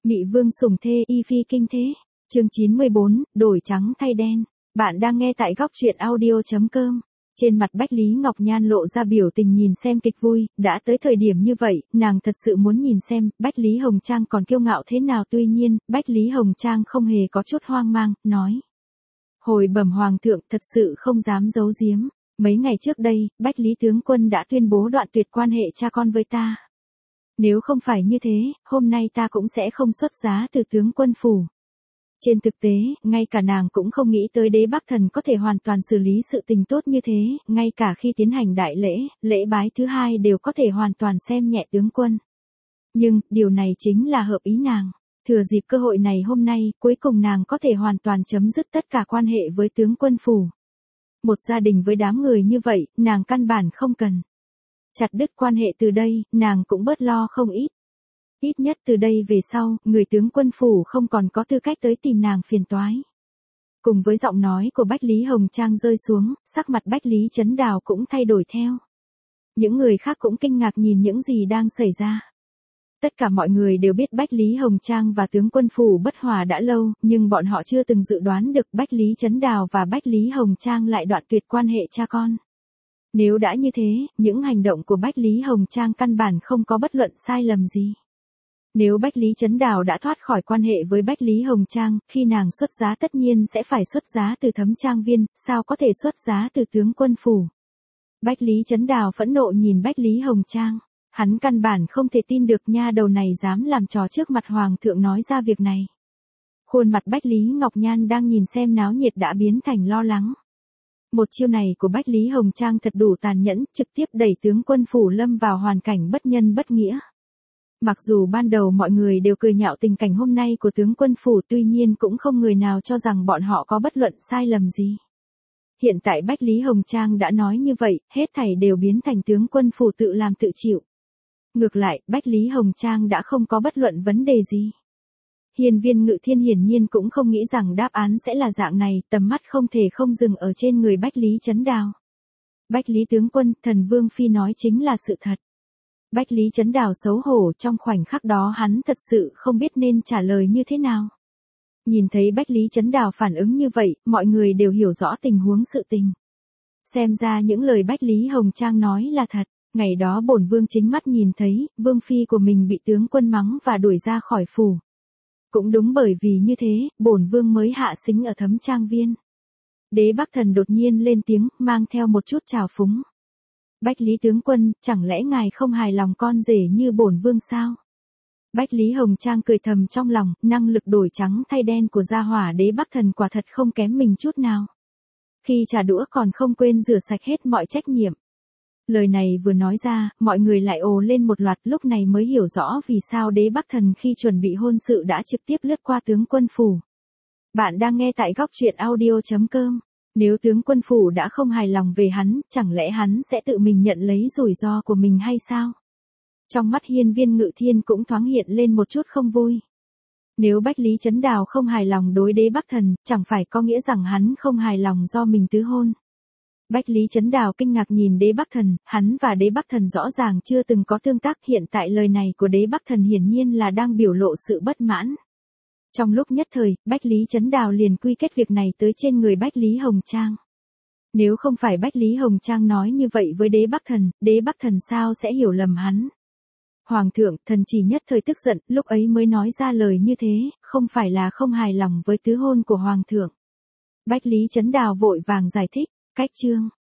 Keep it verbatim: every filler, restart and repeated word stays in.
Mị vương sủng thê y phi kinh thế. Chương chín mươi bốn, đổi trắng thay đen. Bạn đang nghe tại góc truyện audio chấm com. Trên mặt Bách Lý Ngọc Nhan lộ ra biểu tình nhìn xem kịch vui, đã tới thời điểm như vậy, nàng thật sự muốn nhìn xem, Bách Lý Hồng Trang còn kiêu ngạo thế nào. Tuy nhiên, Bách Lý Hồng Trang không hề có chút hoang mang, nói. Hồi bẩm hoàng thượng thật sự không dám giấu giếm. Mấy ngày trước đây, Bách Lý tướng quân đã tuyên bố đoạn tuyệt quan hệ cha con với ta. Nếu không phải như thế, hôm nay ta cũng sẽ không xuất giá từ tướng quân phủ. Trên thực tế, ngay cả nàng cũng không nghĩ tới Đế Bắc Thần có thể hoàn toàn xử lý sự tình tốt như thế, ngay cả khi tiến hành đại lễ, lễ bái thứ hai đều có thể hoàn toàn xem nhẹ tướng quân. Nhưng, điều này chính là hợp ý nàng. Thừa dịp cơ hội này hôm nay, cuối cùng nàng có thể hoàn toàn chấm dứt tất cả quan hệ với tướng quân phủ. Một gia đình với đám người như vậy, nàng căn bản không cần. Chặt đứt quan hệ từ đây, nàng cũng bớt lo không ít. Ít nhất từ đây về sau, người tướng quân phủ không còn có tư cách tới tìm nàng phiền toái. Cùng với giọng nói của Bách Lý Hồng Trang rơi xuống, sắc mặt Bách Lý Chấn Đào cũng thay đổi theo. Những người khác cũng kinh ngạc nhìn những gì đang xảy ra. Tất cả mọi người đều biết Bách Lý Hồng Trang và tướng quân phủ bất hòa đã lâu, nhưng bọn họ chưa từng dự đoán được Bách Lý Chấn Đào và Bách Lý Hồng Trang lại đoạn tuyệt quan hệ cha con. Nếu đã như thế, những hành động của Bách Lý Hồng Trang căn bản không có bất luận sai lầm gì. Nếu Bách Lý Chấn Đào đã thoát khỏi quan hệ với Bách Lý Hồng Trang, khi nàng xuất giá tất nhiên sẽ phải xuất giá từ Thấm Trang Viên, sao có thể xuất giá từ tướng quân phủ. Bách Lý Chấn Đào phẫn nộ nhìn Bách Lý Hồng Trang. Hắn căn bản không thể tin được nha đầu này dám làm trò trước mặt hoàng thượng nói ra việc này. Khuôn mặt Bách Lý Ngọc Nhan đang nhìn xem náo nhiệt đã biến thành lo lắng. Một chiêu này của Bách Lý Hồng Trang thật đủ tàn nhẫn, trực tiếp đẩy tướng quân phủ lâm vào hoàn cảnh bất nhân bất nghĩa. Mặc dù ban đầu mọi người đều cười nhạo tình cảnh hôm nay của tướng quân phủ, tuy nhiên cũng không người nào cho rằng bọn họ có bất luận sai lầm gì. Hiện tại Bách Lý Hồng Trang đã nói như vậy, hết thảy đều biến thành tướng quân phủ tự làm tự chịu. Ngược lại, Bách Lý Hồng Trang đã không có bất luận vấn đề gì. Hiên Viên Ngự Thiên hiển nhiên cũng không nghĩ rằng đáp án sẽ là dạng này, tầm mắt không thể không dừng ở trên người Bách Lý Chấn Đào. Bách Lý tướng quân, thần Vương Phi nói chính là sự thật. Bách Lý Chấn Đào xấu hổ, trong khoảnh khắc đó hắn thật sự không biết nên trả lời như thế nào. Nhìn thấy Bách Lý Chấn Đào phản ứng như vậy, mọi người đều hiểu rõ tình huống sự tình. Xem ra những lời Bách Lý Hồng Trang nói là thật. Ngày đó bổn vương chính mắt nhìn thấy, vương phi của mình bị tướng quân mắng và đuổi ra khỏi phủ. Cũng đúng bởi vì như thế, bổn vương mới hạ sính ở Thấm Trang Viên. Đế Bắc Thần đột nhiên lên tiếng, mang theo một chút trào phúng. Bách Lý tướng quân, chẳng lẽ ngài không hài lòng con rể như bổn vương sao? Bách Lý Hồng Trang cười thầm trong lòng, năng lực đổi trắng thay đen của gia hỏa Đế Bắc Thần quả thật không kém mình chút nào. Khi trả đũa còn không quên rửa sạch hết mọi trách nhiệm. Lời này vừa nói ra, mọi người lại ồ lên một loạt, lúc này mới hiểu rõ vì sao Đế Bắc Thần khi chuẩn bị hôn sự đã trực tiếp lướt qua tướng quân phủ. Bạn đang nghe tại góc truyện audio chấm com. Nếu tướng quân phủ đã không hài lòng về hắn, chẳng lẽ hắn sẽ tự mình nhận lấy rủi ro của mình hay sao? Trong mắt Hiên Viên Ngự Thiên cũng thoáng hiện lên một chút không vui. Nếu Bách Lý Chấn Đào không hài lòng đối Đế Bắc Thần, chẳng phải có nghĩa rằng hắn không hài lòng do mình tứ hôn. Bách Lý Chấn Đào kinh ngạc nhìn Đế Bắc Thần, hắn và Đế Bắc Thần rõ ràng chưa từng có tương tác, hiện tại lời này của Đế Bắc Thần hiển nhiên là đang biểu lộ sự bất mãn. Trong lúc nhất thời, Bách Lý Chấn Đào liền quy kết việc này tới trên người Bách Lý Hồng Trang. Nếu không phải Bách Lý Hồng Trang nói như vậy với Đế Bắc Thần, Đế Bắc Thần sao sẽ hiểu lầm hắn? Hoàng thượng, thần chỉ nhất thời tức giận, lúc ấy mới nói ra lời như thế, không phải là không hài lòng với tứ hôn của Hoàng thượng. Bách Lý Chấn Đào vội vàng giải thích. Cách chương